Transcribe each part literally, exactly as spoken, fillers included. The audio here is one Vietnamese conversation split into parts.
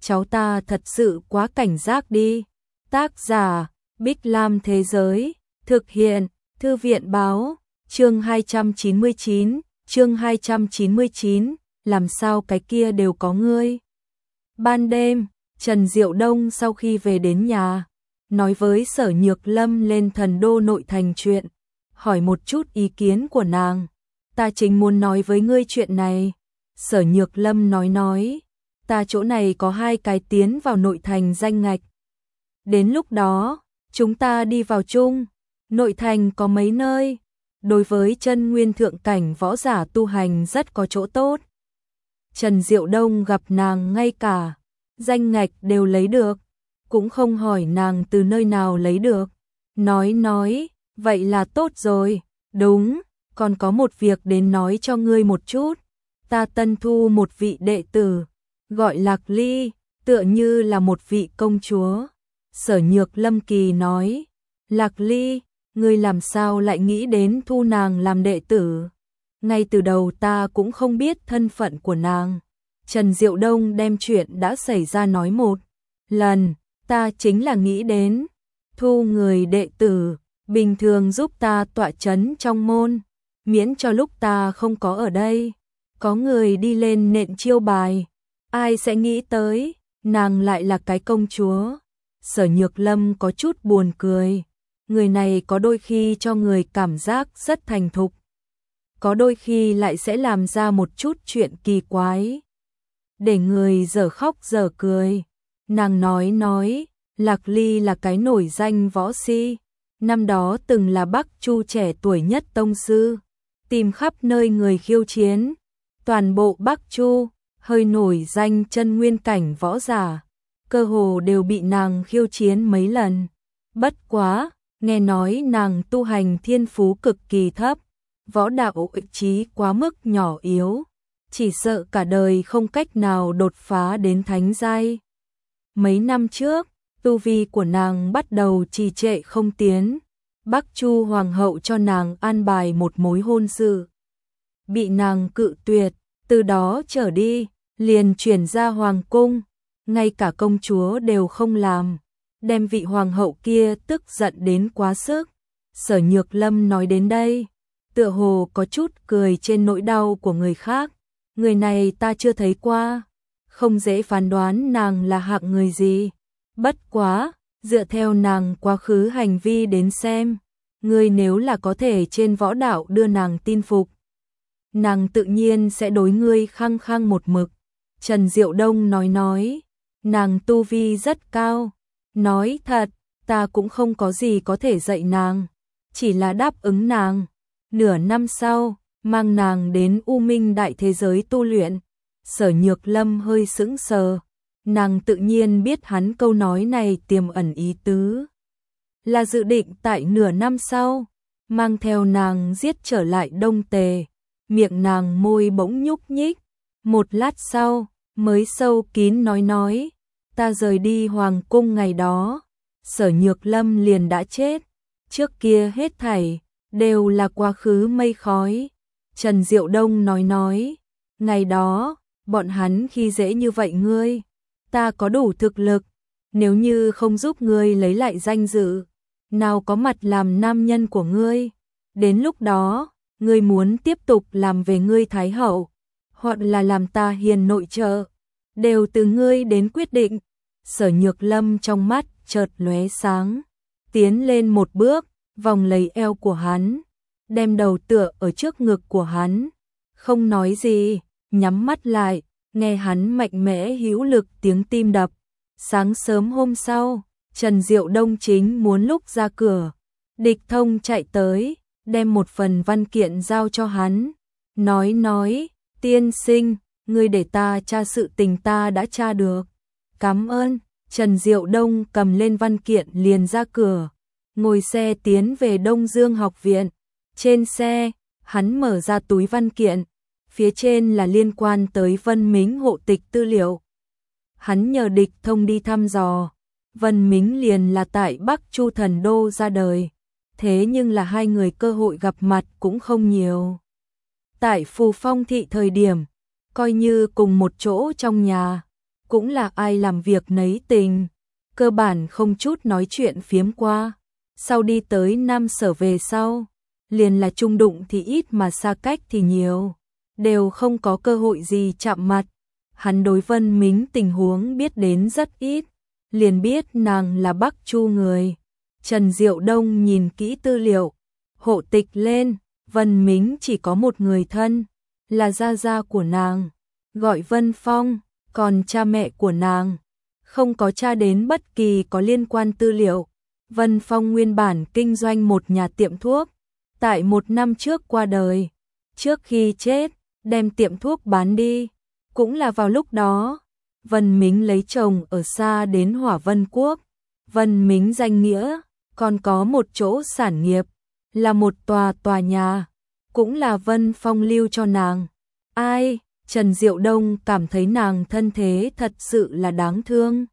cháu ta thật sự quá cảnh giác đi. Tác giả, Bích Lam Thế Giới, thực hiện, Thư viện Báo, chương hai trăm chín mươi chín, chương hai trăm chín mươi chín, làm sao cái kia đều có ngươi. Ban đêm, Trần Diệu Đông sau khi về đến nhà, nói với Sở Nhược Lâm lên Thần Đô nội thành chuyện, hỏi một chút ý kiến của nàng. Ta chính muốn nói với ngươi chuyện này. Sở Nhược Lâm nói nói, ta chỗ này có hai cái tiến vào nội thành danh ngạch. Đến lúc đó, chúng ta đi vào chung. Nội thành có mấy nơi, đối với chân nguyên thượng cảnh võ giả tu hành rất có chỗ tốt. Trần Diệu Đông gặp nàng ngay cả danh ngạch đều lấy được, cũng không hỏi nàng từ nơi nào lấy được. Nói nói, vậy là tốt rồi. Đúng, còn có một việc đến nói cho ngươi một chút. Ta tân thu một vị đệ tử, gọi Lạc Ly, tựa như là một vị công chúa. Sở Nhược Lâm kỳ nói, Lạc Ly, ngươi làm sao lại nghĩ đến thu nàng làm đệ tử? Ngay từ đầu ta cũng không biết thân phận của nàng. Trần Diệu Đông đem chuyện đã xảy ra nói một lần, ta chính là nghĩ đến thu người đệ tử, bình thường giúp ta tọa chấn trong môn, miễn cho lúc ta không có ở đây, có người đi lên nện chiêu bài, ai sẽ nghĩ tới, nàng lại là cái công chúa. Sở Nhược Lâm có chút buồn cười, người này có đôi khi cho người cảm giác rất thành thục, có đôi khi lại sẽ làm ra một chút chuyện kỳ quái, để người dở khóc dở cười. Nàng nói nói, Lạc Ly là cái nổi danh võ si, năm đó từng là Bắc Chu trẻ tuổi nhất tông sư, tìm khắp nơi người khiêu chiến, toàn bộ Bắc Chu, hơi nổi danh chân nguyên cảnh võ giả, cơ hồ đều bị nàng khiêu chiến mấy lần. Bất quá, nghe nói nàng tu hành thiên phú cực kỳ thấp, võ đạo ý chí quá mức nhỏ yếu, chỉ sợ cả đời không cách nào đột phá đến thánh giai. Mấy năm trước, tu vi của nàng bắt đầu trì trệ không tiến, Bắc Chu hoàng hậu cho nàng an bài một mối hôn sự, bị nàng cự tuyệt, từ đó trở đi, liền chuyển ra hoàng cung, ngay cả công chúa đều không làm, đem vị hoàng hậu kia tức giận đến quá sức. Sở Nhược Lâm nói đến đây, tựa hồ có chút cười trên nỗi đau của người khác. Người này ta chưa thấy qua, không dễ phán đoán nàng là hạng người gì. Bất quá, dựa theo nàng quá khứ hành vi đến xem, ngươi nếu là có thể trên võ đạo đưa nàng tin phục, nàng tự nhiên sẽ đối ngươi khăng khăng một mực. Trần Diệu Đông nói nói, nàng tu vi rất cao, nói thật, ta cũng không có gì có thể dạy nàng, chỉ là đáp ứng nàng, nửa năm sau, mang nàng đến U Minh đại thế giới tu luyện. Sở Nhược Lâm hơi sững sờ, nàng tự nhiên biết hắn câu nói này tiềm ẩn ý tứ, là dự định tại nửa năm sau, mang theo nàng giết trở lại Đông Tề. Miệng nàng môi bỗng nhúc nhích, một lát sau, mới sâu kín nói nói, ta rời đi hoàng cung ngày đó, Sở Nhược Lâm liền đã chết, trước kia hết thảy, đều là quá khứ mây khói. Trần Diệu Đông nói nói, ngày đó, bọn hắn khi dễ như vậy ngươi, ta có đủ thực lực, nếu như không giúp ngươi lấy lại danh dự, nào có mặt làm nam nhân của ngươi, đến lúc đó, ngươi muốn tiếp tục làm về ngươi thái hậu, hoặc là làm ta hiền nội trợ, đều từ ngươi đến quyết định. Sở Nhược Lâm trong mắt chợt lóe sáng, tiến lên một bước, vòng lấy eo của hắn, đem đầu tựa ở trước ngực của hắn, không nói gì, nhắm mắt lại, nghe hắn mạnh mẽ hữu lực tiếng tim đập. Sáng sớm hôm sau, Trần Diệu Đông chính muốn lúc ra cửa, Địch Thông chạy tới, đem một phần văn kiện giao cho hắn, nói nói, tiên sinh, ngươi để ta tra sự tình ta đã tra được. Cảm ơn. Trần Diệu Đông cầm lên văn kiện liền ra cửa, ngồi xe tiến về Đông Dương học viện. Trên xe, hắn mở ra túi văn kiện, phía trên là liên quan tới Vân Mính hộ tịch tư liệu. Hắn nhờ Địch Thông đi thăm dò, Vân Mính liền là tại Bắc Chu Thần Đô ra đời, thế nhưng là hai người cơ hội gặp mặt cũng không nhiều. Tại Phù Phong thị thời điểm, coi như cùng một chỗ trong nhà, cũng là ai làm việc nấy tình, cơ bản không chút nói chuyện phiếm qua. Sau đi tới Nam Sở về sau, liền là chung đụng thì ít mà xa cách thì nhiều, đều không có cơ hội gì chạm mặt. Hắn đối Vân Mính tình huống biết đến rất ít, liền biết nàng là Bắc Chu người. Trần Diệu Đông nhìn kỹ tư liệu, hộ tịch lên, Vân Mính chỉ có một người thân, là gia gia của nàng, gọi Vân Phong, còn cha mẹ của nàng không có tra đến bất kỳ có liên quan tư liệu. Vân Phong nguyên bản kinh doanh một nhà tiệm thuốc, tại một năm trước qua đời, trước khi chết, đem tiệm thuốc bán đi. Cũng là vào lúc đó, Vân Mính lấy chồng ở xa đến Hỏa Vân Quốc. Vân Mính danh nghĩa, còn có một chỗ sản nghiệp, là một tòa tòa nhà, cũng là Vân Phong lưu cho nàng. Ai, Trần Diệu Đông cảm thấy nàng thân thế thật sự là đáng thương.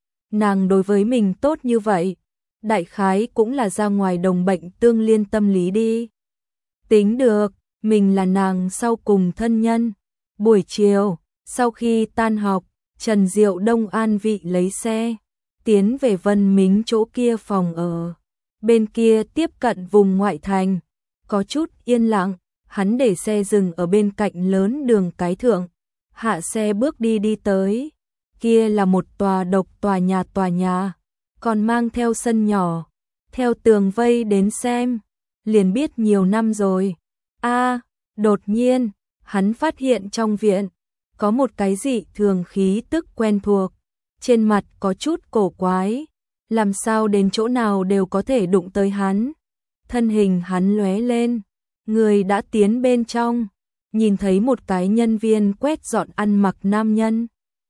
Nàng đối với mình tốt như vậy, đại khái cũng là ra ngoài đồng bệnh tương liên tâm lý đi. Tính được, mình là nàng sau cùng thân nhân. Buổi chiều, sau khi tan học, Trần Diệu Đông an vị lấy xe, tiến về Vân Mính chỗ kia phòng ở. Bên kia tiếp cận vùng ngoại thành, có chút yên lặng, hắn để xe dừng ở bên cạnh lớn đường cái thượng, hạ xe bước đi đi tới. Kia là một tòa độc tòa nhà tòa nhà, còn mang theo sân nhỏ, theo tường vây đến xem, liền biết nhiều năm rồi. A, đột nhiên, hắn phát hiện trong viện có một cái dị thường khí tức quen thuộc, trên mặt có chút cổ quái, làm sao đến chỗ nào đều có thể đụng tới hắn. Thân hình hắn lóe lên, người đã tiến bên trong, nhìn thấy một cái nhân viên quét dọn ăn mặc nam nhân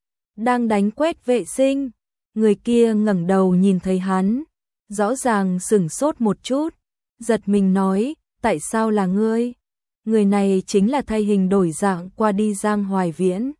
đang đánh quét vệ sinh. Người kia ngẩng đầu nhìn thấy hắn, rõ ràng sửng sốt một chút, giật mình nói, tại sao là ngươi? Người này chính là thay hình đổi dạng qua đi Giang Hoài Viễn.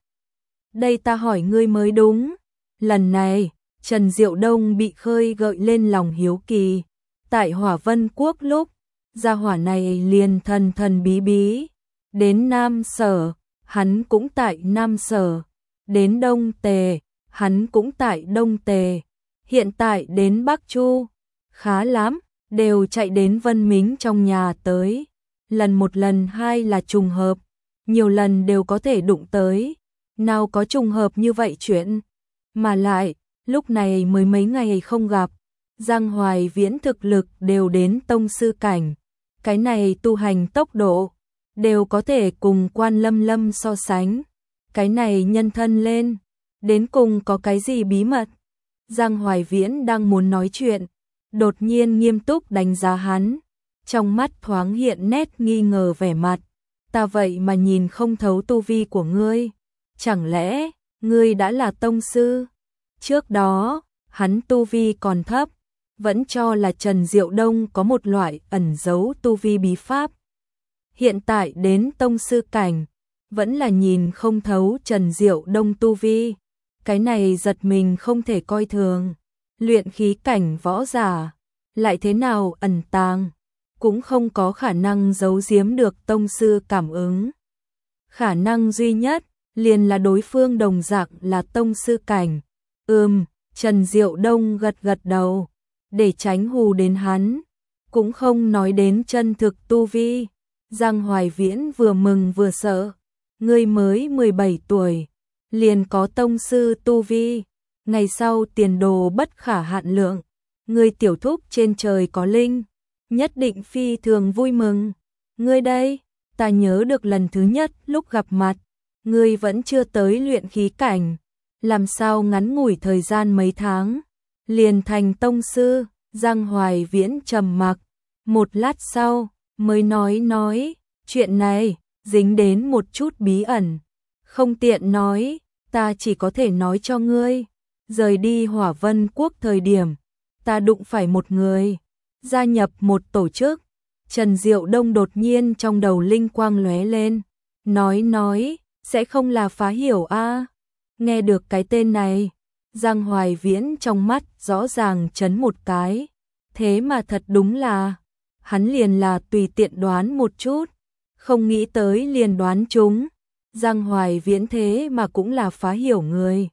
Đây ta hỏi ngươi mới đúng. Lần này, Trần Diệu Đông bị khơi gợi lên lòng hiếu kỳ. Tại Hỏa Vân Quốc lúc, gia hỏa này liền thần thần bí bí. Đến Nam Sở, hắn cũng tại Nam Sở. Đến Đông Tề, hắn cũng tại Đông Tề. Hiện tại đến Bắc Chu, khá lắm, đều chạy đến Vân Mính trong nhà tới. Lần một lần hai là trùng hợp, nhiều lần đều có thể đụng tới. Nào có trùng hợp như vậy chuyện. Mà lại, lúc này mới mấy ngày không gặp, Giang Hoài Viễn thực lực đều đến tông sư cảnh. Cái này tu hành tốc độ, đều có thể cùng Quan Lâm Lâm so sánh. Cái này nhân thân lên, đến cùng có cái gì bí mật? Giang Hoài Viễn đang muốn nói chuyện, đột nhiên nghiêm túc đánh giá hắn, trong mắt thoáng hiện nét nghi ngờ vẻ mặt. Ta vậy mà nhìn không thấu tu vi của ngươi, chẳng lẽ ngươi đã là tông sư? Trước đó, hắn tu vi còn thấp, vẫn cho là Trần Diệu Đông có một loại ẩn giấu tu vi bí pháp. Hiện tại đến tông sư cảnh, vẫn là nhìn không thấu Trần Diệu Đông tu vi. Cái này giật mình không thể coi thường. Luyện khí cảnh võ giả, lại thế nào ẩn tàng, cũng không có khả năng giấu giếm được tông sư cảm ứng. Khả năng duy nhất, liền là đối phương đồng dạng là tông sư cảnh. Ừm, Trần Diệu Đông gật gật đầu, để tránh hù đến hắn, cũng không nói đến chân thực tu vi. Giang Hoài Viễn vừa mừng vừa sợ, ngươi mới mười bảy tuổi, liền có tông sư tu vi, ngày sau tiền đồ bất khả hạn lượng, ngươi tiểu thúc trên trời có linh, nhất định phi thường vui mừng. Ngươi đây, ta nhớ được lần thứ nhất lúc gặp mặt, ngươi vẫn chưa tới luyện khí cảnh, làm sao ngắn ngủi thời gian mấy tháng, liền thành tông sư. Giang Hoài Viễn trầm mặc, một lát sau, mới nói nói, chuyện này, dính đến một chút bí ẩn, không tiện nói, ta chỉ có thể nói cho ngươi. Rời đi Hỏa Vân Quốc thời điểm, ta đụng phải một người, gia nhập một tổ chức. Trần Diệu Đông đột nhiên trong đầu linh quang lóe lên, nói nói, sẽ không là Phá Hiểu a? Nghe được cái tên này, Giang Hoài Viễn trong mắt rõ ràng chấn một cái, thế mà thật đúng là, hắn liền là tùy tiện đoán một chút, không nghĩ tới liền đoán chúng. Giang Hoài Viễn thế mà cũng là Phá Hiểu người.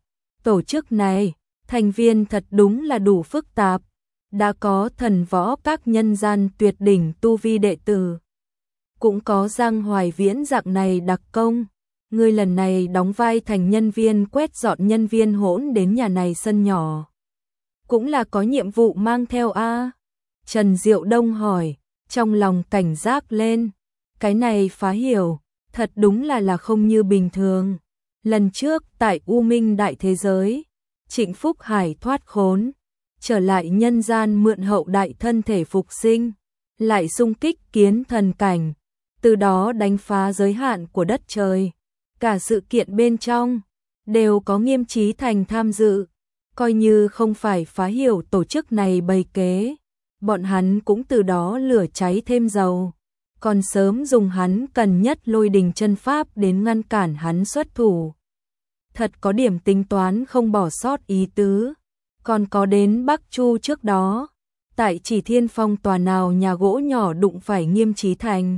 Tổ chức này, thành viên thật đúng là đủ phức tạp, đã có thần võ các nhân gian tuyệt đỉnh tu vi đệ tử, cũng có Giang Hoài Viễn dạng này đặc công. Ngươi lần này đóng vai thành nhân viên quét dọn nhân viên hỗn đến nhà này sân nhỏ, cũng là có nhiệm vụ mang theo a? Trần Diệu Đông hỏi, trong lòng cảnh giác lên, cái này Phá Hiểu, thật đúng là là không như bình thường. Lần trước tại U Minh Đại Thế Giới, Trịnh Phúc Hải thoát khốn, trở lại nhân gian mượn hậu đại thân thể phục sinh, lại xung kích kiến thần cảnh, từ đó đánh phá giới hạn của đất trời. Cả sự kiện bên trong đều có Nghiêm Chí Thành tham dự, coi như không phải Phá Hiểu tổ chức này bày kế, bọn hắn cũng từ đó lửa cháy thêm dầu, còn sớm dùng hắn cần nhất lôi đình chân pháp đến ngăn cản hắn xuất thủ. Thật có điểm tính toán không bỏ sót ý tứ. Còn có đến Bắc Chu trước đó, tại Chỉ Thiên Phong tòa nào nhà gỗ nhỏ đụng phải Nghiêm Chí Thành,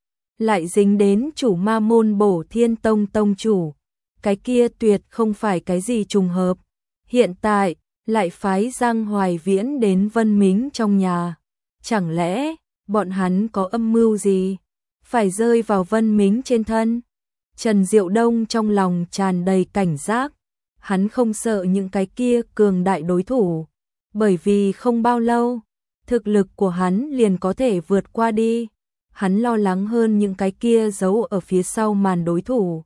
lại dính đến chủ ma môn Bổ Thiên Tông tông chủ, cái kia tuyệt không phải cái gì trùng hợp. Hiện tại lại phái Giang Hoài Viễn đến Vân Mính trong nhà, chẳng lẽ bọn hắn có âm mưu gì phải rơi vào Vân Mính trên thân? Trần Diệu Đông trong lòng tràn đầy cảnh giác, hắn không sợ những cái kia cường đại đối thủ, bởi vì không bao lâu, thực lực của hắn liền có thể vượt qua đi. Hắn lo lắng hơn những cái kia giấu ở phía sau màn đối thủ,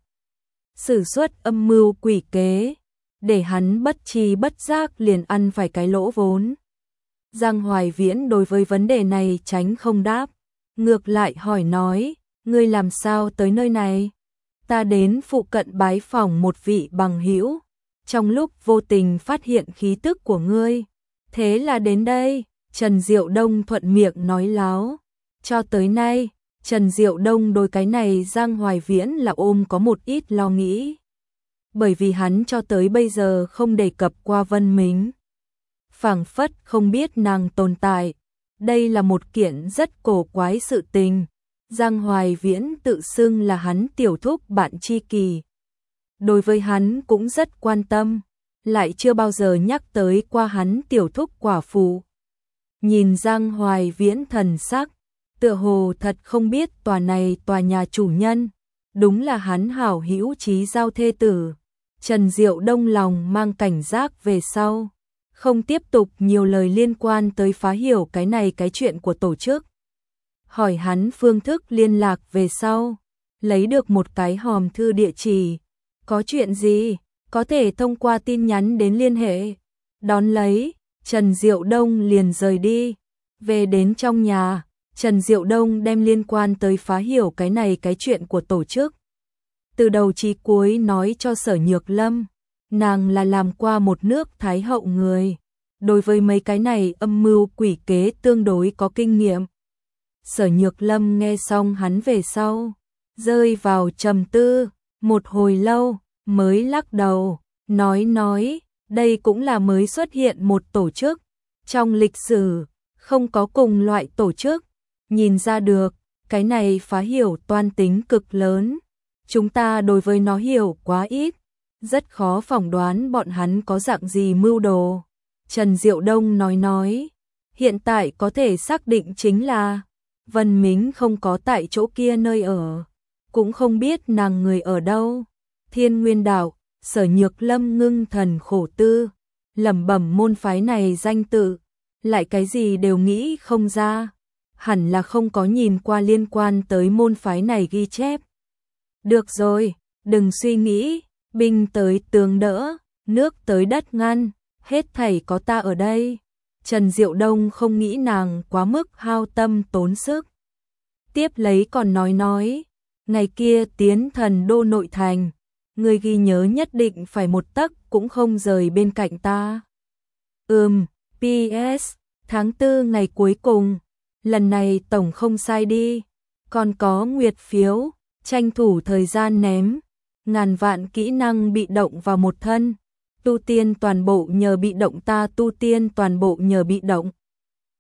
sử xuất âm mưu quỷ kế, để hắn bất tri bất giác liền ăn phải cái lỗ vốn. Giang Hoài Viễn đối với vấn đề này tránh không đáp, ngược lại hỏi nói, ngươi làm sao tới nơi này? Ta đến phụ cận bái phỏng một vị bằng hữu, trong lúc vô tình phát hiện khí tức của ngươi, thế là đến đây. Trần Diệu Đông thuận miệng nói láo. Cho tới nay, Trần Diệu Đông đối cái này Giang Hoài Viễn là ôm có một ít lo nghĩ, bởi vì hắn cho tới bây giờ không đề cập qua Vân Mính, phảng phất không biết nàng tồn tại. Đây là một kiện rất cổ quái sự tình. Giang Hoài Viễn tự xưng là hắn tiểu thúc bạn tri kỷ, đối với hắn cũng rất quan tâm, lại chưa bao giờ nhắc tới qua hắn tiểu thúc quả phụ. Nhìn Giang Hoài Viễn thần sắc, tựa hồ thật không biết tòa này tòa nhà chủ nhân, đúng là hắn hảo hữu chí giao thê tử. Trần Diệu Đông lòng mang cảnh giác về sau, không tiếp tục nhiều lời liên quan tới Phá Hiểu cái này cái chuyện của tổ chức. Hỏi hắn phương thức liên lạc về sau, lấy được một cái hòm thư địa chỉ, có chuyện gì, có thể thông qua tin nhắn đến liên hệ. Đón lấy, Trần Diệu Đông liền rời đi. Về đến trong nhà, Trần Diệu Đông đem liên quan tới Phá Hiểu cái này cái chuyện của tổ chức, từ đầu chí cuối nói cho Sở Nhược Lâm. Nàng là làm qua một nước Thái Hậu người, đối với mấy cái này âm mưu quỷ kế tương đối có kinh nghiệm. Sở Nhược Lâm nghe xong hắn về sau, rơi vào trầm tư, một hồi lâu, mới lắc đầu, nói nói, đây cũng là mới xuất hiện một tổ chức, trong lịch sử, không có cùng loại tổ chức, nhìn ra được, cái này Phá Hiểu toan tính cực lớn, chúng ta đối với nó hiểu quá ít, rất khó phỏng đoán bọn hắn có dạng gì mưu đồ. Trần Diệu Đông nói nói, hiện tại có thể xác định chính là Vân Mính không có tại chỗ kia nơi ở, cũng không biết nàng người ở đâu. Thiên Nguyên Đạo, Sở Nhược Lâm ngưng thần khổ tư, lẩm bẩm môn phái này danh tự, lại cái gì đều nghĩ không ra, hẳn là không có nhìn qua liên quan tới môn phái này ghi chép. Được rồi, đừng suy nghĩ, binh tới tướng đỡ, nước tới đất ngăn, hết thảy có ta ở đây. Trần Diệu Đông không nghĩ nàng quá mức hao tâm tốn sức. Tiếp lấy còn nói nói, ngày kia tiến Thần Đô nội thành, người ghi nhớ nhất định phải một tấc cũng không rời bên cạnh ta. Ừm, pê ét, tháng tư ngày cuối cùng, lần này tổng không sai đi, còn có nguyệt phiếu, tranh thủ thời gian ném, ngàn vạn kỹ năng bị động vào một thân, tu tiên toàn bộ nhờ bị động ta tu tiên toàn bộ nhờ bị động.